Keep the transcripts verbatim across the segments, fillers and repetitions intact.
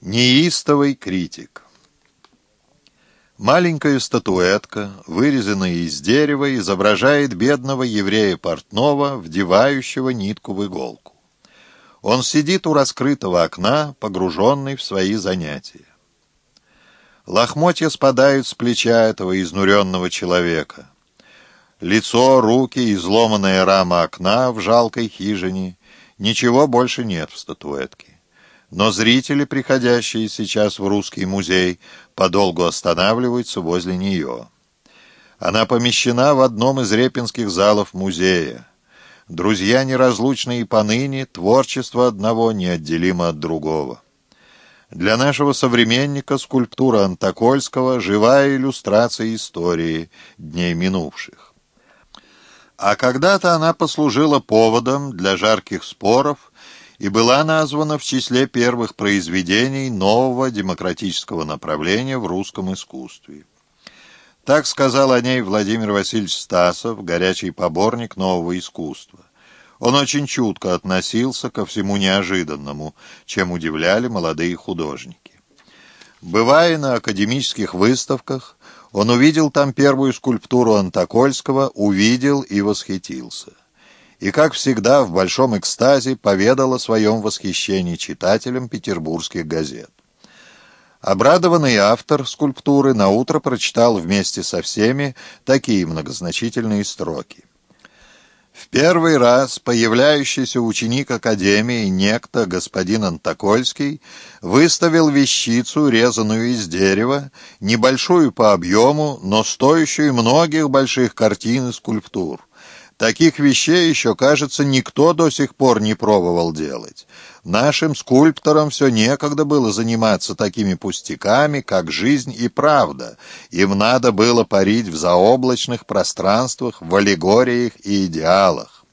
Неистовый критик. Маленькая статуэтка, вырезанная из дерева, изображает бедного еврея-портного, вдевающего нитку в иголку. Он сидит у раскрытого окна, погруженный в свои занятия. Лохмотья спадают с плеча этого изнуренного человека. Лицо, руки, изломанная рама окна в жалкой хижине. Ничего больше нет в статуэтке. Но зрители, приходящие сейчас в Русский музей, подолгу останавливаются возле нее. Она помещена в одном из репинских залов музея. Друзья неразлучны и поныне, творчество одного неотделимо от другого. Для нашего современника скульптура Антокольского — живая иллюстрация истории дней минувших. А когда-то она послужила поводом для жарких споров и была названа в числе первых произведений нового демократического направления в русском искусстве. Так сказал о ней Владимир Васильевич Стасов, горячий поборник нового искусства. Он очень чутко относился ко всему неожиданному, чем удивляли молодые художники. Бывая на академических выставках, он увидел там первую скульптуру Антокольского, увидел и восхитился. И, как всегда, в большом экстазе поведал о своем восхищении читателям петербургских газет. Обрадованный автор скульптуры наутро прочитал вместе со всеми такие многозначительные строки. В первый раз появляющийся ученик Академии, некто господин Антокольский, выставил вещицу, резаную из дерева, небольшую по объему, но стоящую многих больших картин и скульптур. Таких вещей еще, кажется, никто до сих пор не пробовал делать. Нашим скульпторам все некогда было заниматься такими пустяками, как жизнь и правда. Им надо было парить в заоблачных пространствах, в аллегориях и идеалах.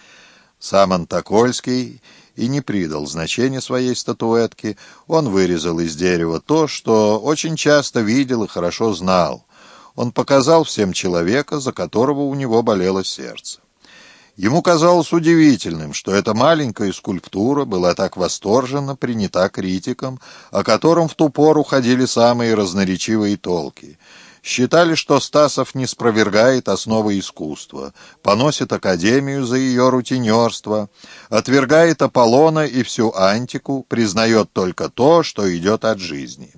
Сам Антокольский и не придал значения своей статуэтке. Он вырезал из дерева то, что очень часто видел и хорошо знал. Он показал всем человека, за которого у него болело сердце. Ему казалось удивительным, что эта маленькая скульптура была так восторженно принята критиком, о котором в ту пору ходили самые разноречивые толки. Считали, что Стасов не спровергает основы искусства, поносит Академию за ее рутинерство, отвергает Аполлона и всю антику, признает только то, что идет от жизни.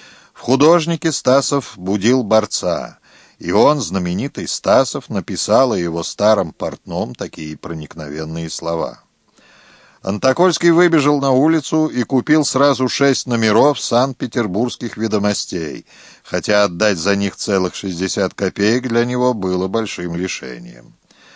В художнике Стасов будил борца, и он, знаменитый Стасов, написал о его старом портном такие проникновенные слова. Антокольский выбежал на улицу и купил сразу шесть номеров Санкт-Петербургских ведомостей, хотя отдать за них целых шестьдесят копеек для него было большим лишением.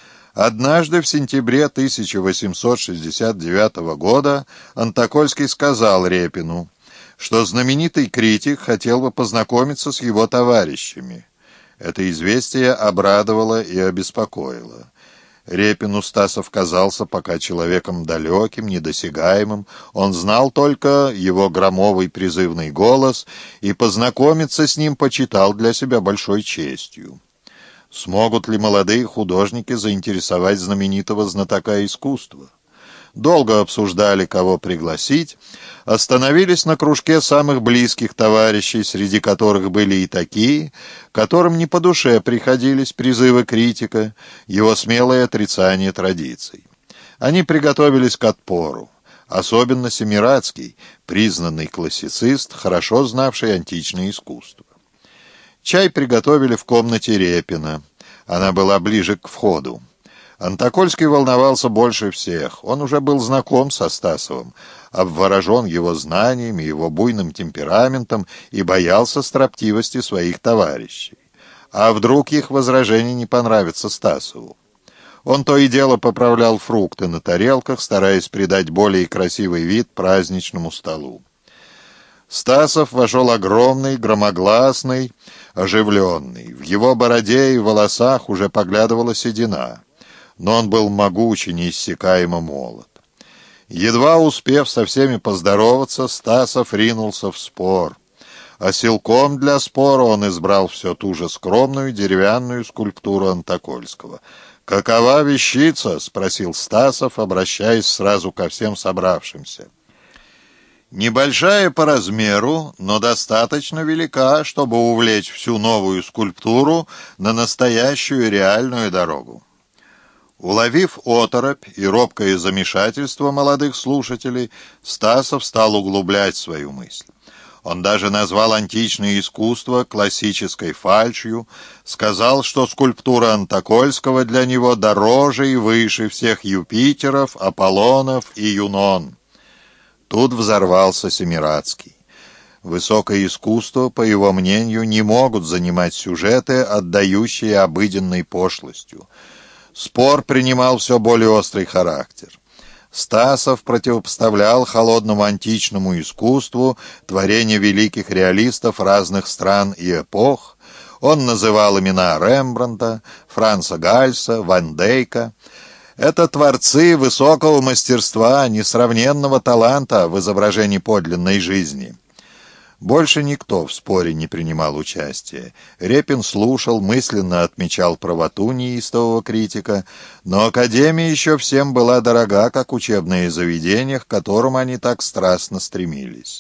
Однажды в сентябре тысяча восемьсот шестьдесят девятого года Антокольский сказал Репину, что знаменитый критик хотел бы познакомиться с его товарищами. Это известие обрадовало и обеспокоило. Репину Стасов казался пока человеком далеким, недосягаемым. Он знал только его громовый призывный голос, и познакомиться с ним почитал для себя большой честью. Смогут ли молодые художники заинтересовать знаменитого знатока искусства? Долго обсуждали, кого пригласить, остановились на кружке самых близких товарищей, среди которых были и такие, которым не по душе приходились призывы критика, его смелое отрицание традиций. Они приготовились к отпору, особенно Семирадский, признанный классицист, хорошо знавший античное искусство. Чай приготовили в комнате Репина, она была ближе к входу. Антокольский волновался больше всех. Он уже был знаком со Стасовым, обворожен его знаниями, его буйным темпераментом и боялся строптивости своих товарищей. А вдруг их возражения не понравятся Стасову? Он то и дело поправлял фрукты на тарелках, стараясь придать более красивый вид праздничному столу. Стасов вошел огромный, громогласный, оживленный. В его бороде и волосах уже поглядывала седина. Но он был могуч и неиссякаемо молод. Едва успев со всеми поздороваться, Стасов ринулся в спор. А силком для спора он избрал все ту же скромную деревянную скульптуру Антокольского. «Какова вещица?» — спросил Стасов, обращаясь сразу ко всем собравшимся. Небольшая по размеру, но достаточно велика, чтобы увлечь всю новую скульптуру на настоящую реальную дорогу. Уловив оторопь и робкое замешательство молодых слушателей, Стасов стал углублять свою мысль. Он даже назвал античное искусство классической фальшью, сказал, что скульптура Антокольского для него дороже и выше всех Юпитеров, Аполлонов и Юнон. Тут взорвался Семирадский. Высокое искусство, по его мнению, не могут занимать сюжеты, отдающие обыденной пошлостью. Спор принимал все более острый характер. Стасов противопоставлял холодному античному искусству творения великих реалистов разных стран и эпох. Он называл имена Рембрандта, Франца Гальса, Ван Дейка. Это творцы высокого мастерства, несравненного таланта в изображении подлинной жизни. Больше никто в споре не принимал участия. Репин слушал, мысленно отмечал правоту неистового критика, но Академия еще всем была дорога, как учебное заведение, к которому они так страстно стремились.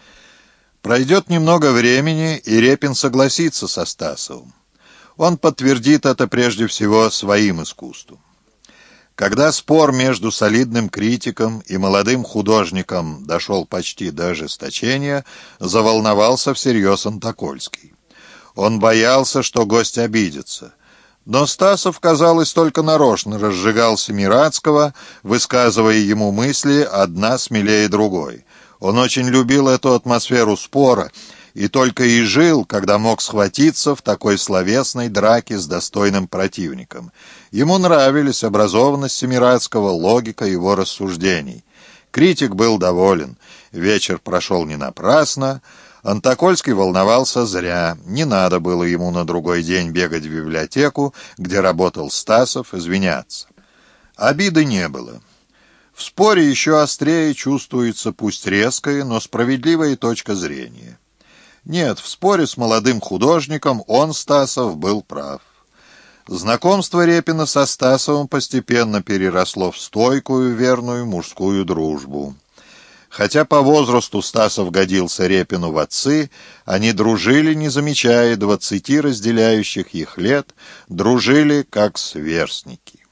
Пройдет немного времени, и Репин согласится со Стасовым. Он подтвердит это прежде всего своим искусством. Когда спор между солидным критиком и молодым художником дошел почти до ожесточения, заволновался всерьез Антокольский. Он боялся, что гость обидится. Но Стасов, казалось, только нарочно разжигал Семирадского, высказывая ему мысли, одна смелее другой. Он очень любил эту атмосферу спора и только и жил, когда мог схватиться в такой словесной драке с достойным противником. Ему нравились образованность Семирадского, логика его рассуждений. Критик был доволен. Вечер прошел не напрасно. Антокольский волновался зря. Не надо было ему на другой день бегать в библиотеку, где работал Стасов, извиняться. Обиды не было. В споре еще острее чувствуется, пусть резкая, но справедливая точка зрения. Нет, в споре с молодым художником он, Стасов, был прав. Знакомство Репина со Стасовым постепенно переросло в стойкую, верную мужскую дружбу. Хотя по возрасту Стасов годился Репину в отцы, они дружили, не замечая двадцати разделяющих их лет, дружили как сверстники.